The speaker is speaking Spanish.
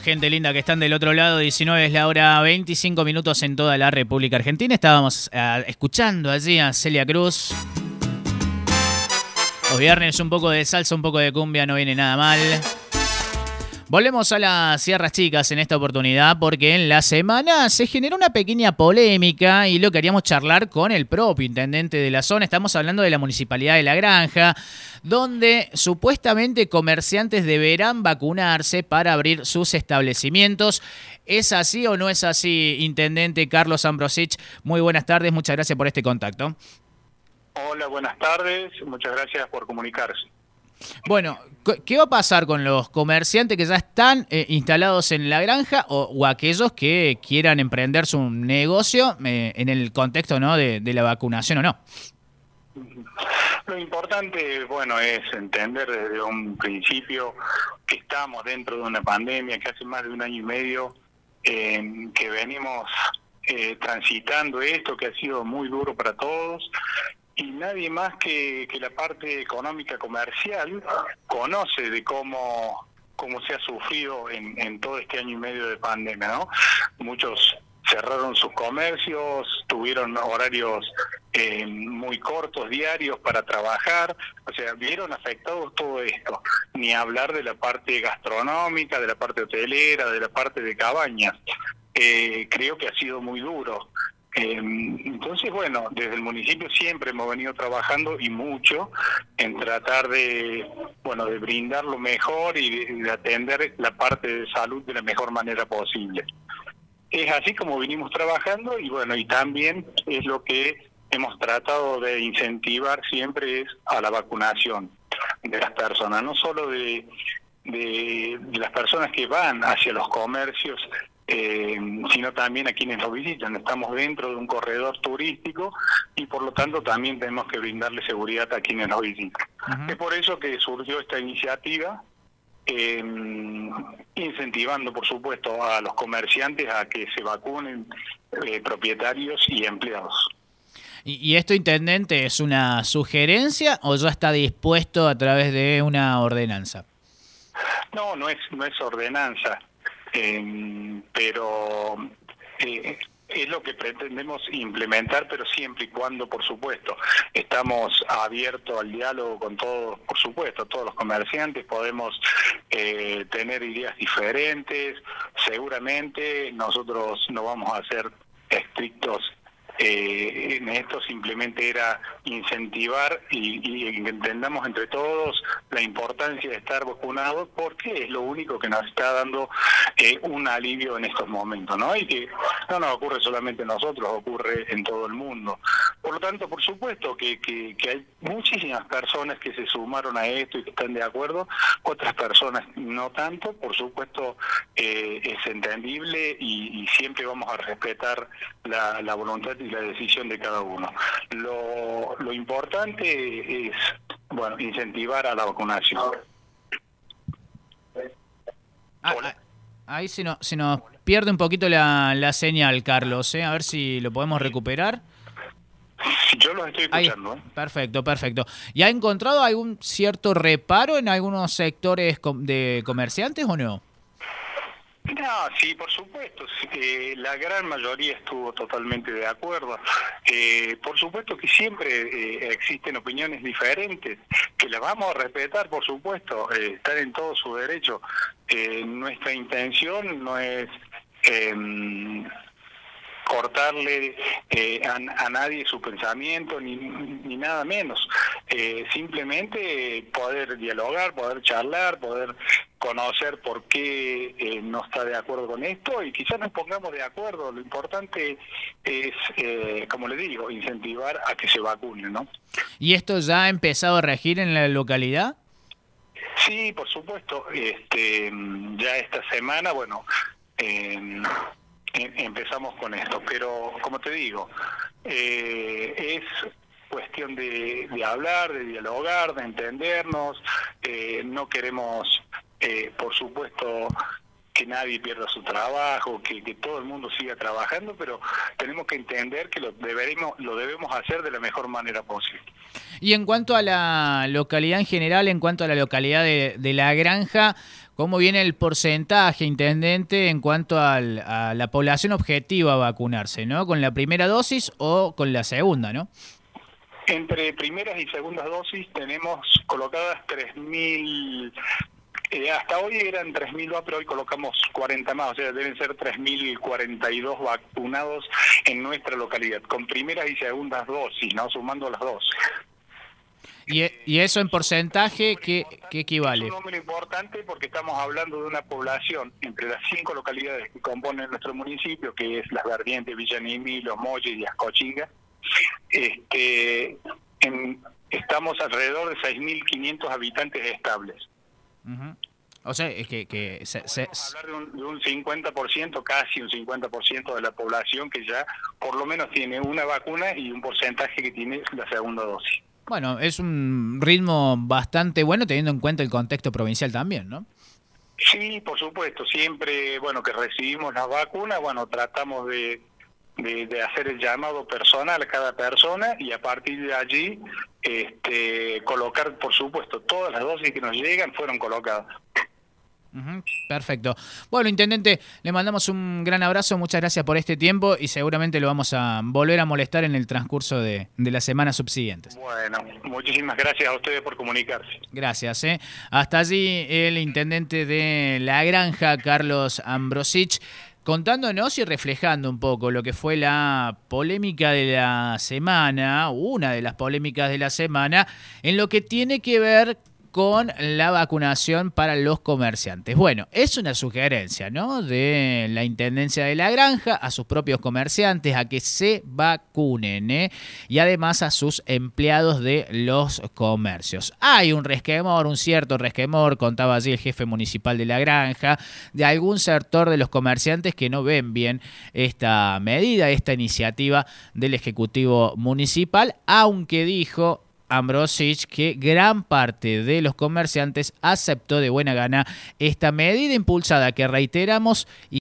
gente linda que están del otro lado. 19 es la hora, 25 minutos en toda la República Argentina. Estábamos escuchando allí a Celia Cruz. Los viernes un poco de salsa, un poco de cumbia, no viene nada mal. Volvemos a las Sierras Chicas en esta oportunidad porque en la semana se generó una pequeña polémica y lo queríamos charlar con el propio intendente de la zona. Estamos hablando de la Municipalidad de La Granja, donde supuestamente comerciantes deberán vacunarse para abrir sus establecimientos. ¿Es así o no es así, intendente Carlos Ambrosich? Muy buenas tardes, muchas gracias por este contacto. Hola, buenas tardes, muchas gracias por comunicarse. Bueno, ¿qué va a pasar con los comerciantes que ya están instalados en La Granja o aquellos que quieran emprender su negocio en el contexto, ¿no, de la vacunación o no? Lo importante, bueno, es entender desde un principio que estamos dentro de una pandemia que hace más de 1 año y medio que venimos transitando esto, que ha sido muy duro para todos. Y nadie más que la parte económica comercial conoce de cómo se ha sufrido en todo este año y medio de pandemia, ¿no? Muchos cerraron sus comercios, tuvieron horarios muy cortos, diarios para trabajar, o sea, vieron afectados todo esto. Ni hablar de la parte gastronómica, de la parte hotelera, de la parte de cabañas. Creo que ha sido muy duro. Entonces, bueno, desde el municipio siempre hemos venido trabajando y mucho en tratar de brindar lo mejor y de atender la parte de salud de la mejor manera posible. Es así como vinimos trabajando y bueno, y también es lo que hemos tratado de incentivar siempre es a la vacunación de las personas, no solo de las personas que van hacia los comercios, sino también a quienes nos visitan. Estamos dentro de un corredor turístico y por lo tanto también tenemos que brindarle seguridad a quienes nos visitan. Es por eso que surgió esta iniciativa, incentivando por supuesto a los comerciantes a que se vacunen, propietarios y empleados. ¿Y esto, intendente, es una sugerencia o ya está dispuesto a través de una ordenanza? No es ordenanza. Pero es lo que pretendemos implementar, pero siempre y cuando, por supuesto, estamos abiertos al diálogo con todos, por supuesto, todos los comerciantes, podemos tener ideas diferentes, seguramente nosotros no vamos a ser estrictos en esto, simplemente era incentivar y entendamos entre todos la importancia de estar vacunados porque es lo único que nos está dando un alivio en estos momentos, ¿no? Y que no nos ocurre solamente a nosotros, ocurre en todo el mundo. Por lo tanto, por supuesto que hay muchísimas personas que se sumaron a esto y que están de acuerdo, otras personas no tanto, por supuesto es entendible y siempre vamos a respetar la voluntad y la decisión de cada uno. Lo importante es, incentivar a la vacunación. Ahí se nos pierde un poquito la señal, Carlos, a ver si lo podemos recuperar. Yo los estoy escuchando. Ahí, perfecto. ¿Y ha encontrado algún cierto reparo en algunos sectores de comerciantes o no? No, sí, por supuesto. La gran mayoría estuvo totalmente de acuerdo. Por supuesto que siempre existen opiniones diferentes, que las vamos a respetar, por supuesto, están en todo su derecho. Nuestra intención no es cortarle a nadie su pensamiento ni nada menos, simplemente poder dialogar, poder charlar, poder conocer por qué no está de acuerdo con esto y quizás nos pongamos de acuerdo. Lo importante es, como le digo, incentivar a que se vacunen, ¿no? ¿Y esto ya ha empezado a regir en la localidad? Sí, por supuesto. Ya esta semana, empezamos con esto, pero como te digo, es cuestión de hablar, de dialogar, de entendernos. No queremos, por supuesto, que nadie pierda su trabajo, que todo el mundo siga trabajando, pero tenemos que entender que lo debemos hacer de la mejor manera posible. Y en cuanto a la localidad en general, en cuanto a la localidad de La Granja, ¿Cómo viene el porcentaje, intendente, en cuanto a la población objetiva a vacunarse, ¿no? ¿Con la primera dosis o con la segunda, no? Entre primeras y segundas dosis tenemos colocadas 3.000, hasta hoy eran 3.000, pero hoy colocamos 40 más, o sea, deben ser 3.042 vacunados en nuestra localidad, con primeras y segundas dosis, ¿no? Sumando las dos. ¿Y eso en porcentaje qué equivale? Es un número importante porque estamos hablando de una población entre las 5 localidades que componen nuestro municipio, que es Las Verdientes, Villanimi, Los Molles y Ascochinga. Estamos alrededor de 6.500 habitantes estables. Uh-huh. O sea, es que podemos hablar de un 50%, casi un 50% de la población que ya por lo menos tiene una vacuna y un porcentaje que tiene la segunda dosis. Bueno, es un ritmo bastante bueno teniendo en cuenta el contexto provincial también, ¿no? Sí, por supuesto. Siempre, que recibimos la vacuna, tratamos de hacer el llamado personal a cada persona y a partir de allí colocar, por supuesto, todas las dosis que nos llegan fueron colocadas. Uh-huh. Perfecto. Bueno, intendente, le mandamos un gran abrazo, muchas gracias por este tiempo y seguramente lo vamos a volver a molestar en el transcurso de las semanas subsiguientes. Bueno, muchísimas gracias a ustedes por comunicarse. Gracias. Hasta allí el intendente de La Granja, Carlos Ambrosich, contándonos y reflejando un poco lo que fue la polémica de la semana, una de las polémicas de la semana, en lo que tiene que ver con la vacunación para los comerciantes. Bueno, es una sugerencia, ¿no?, de la Intendencia de La Granja a sus propios comerciantes a que se vacunen, y además a sus empleados de los comercios. Hay un resquemor, un cierto resquemor, contaba allí el jefe municipal de La Granja, de algún sector de los comerciantes que no ven bien esta medida, esta iniciativa del Ejecutivo Municipal, aunque dijo Ambrosich que gran parte de los comerciantes aceptó de buena gana esta medida impulsada, que reiteramos,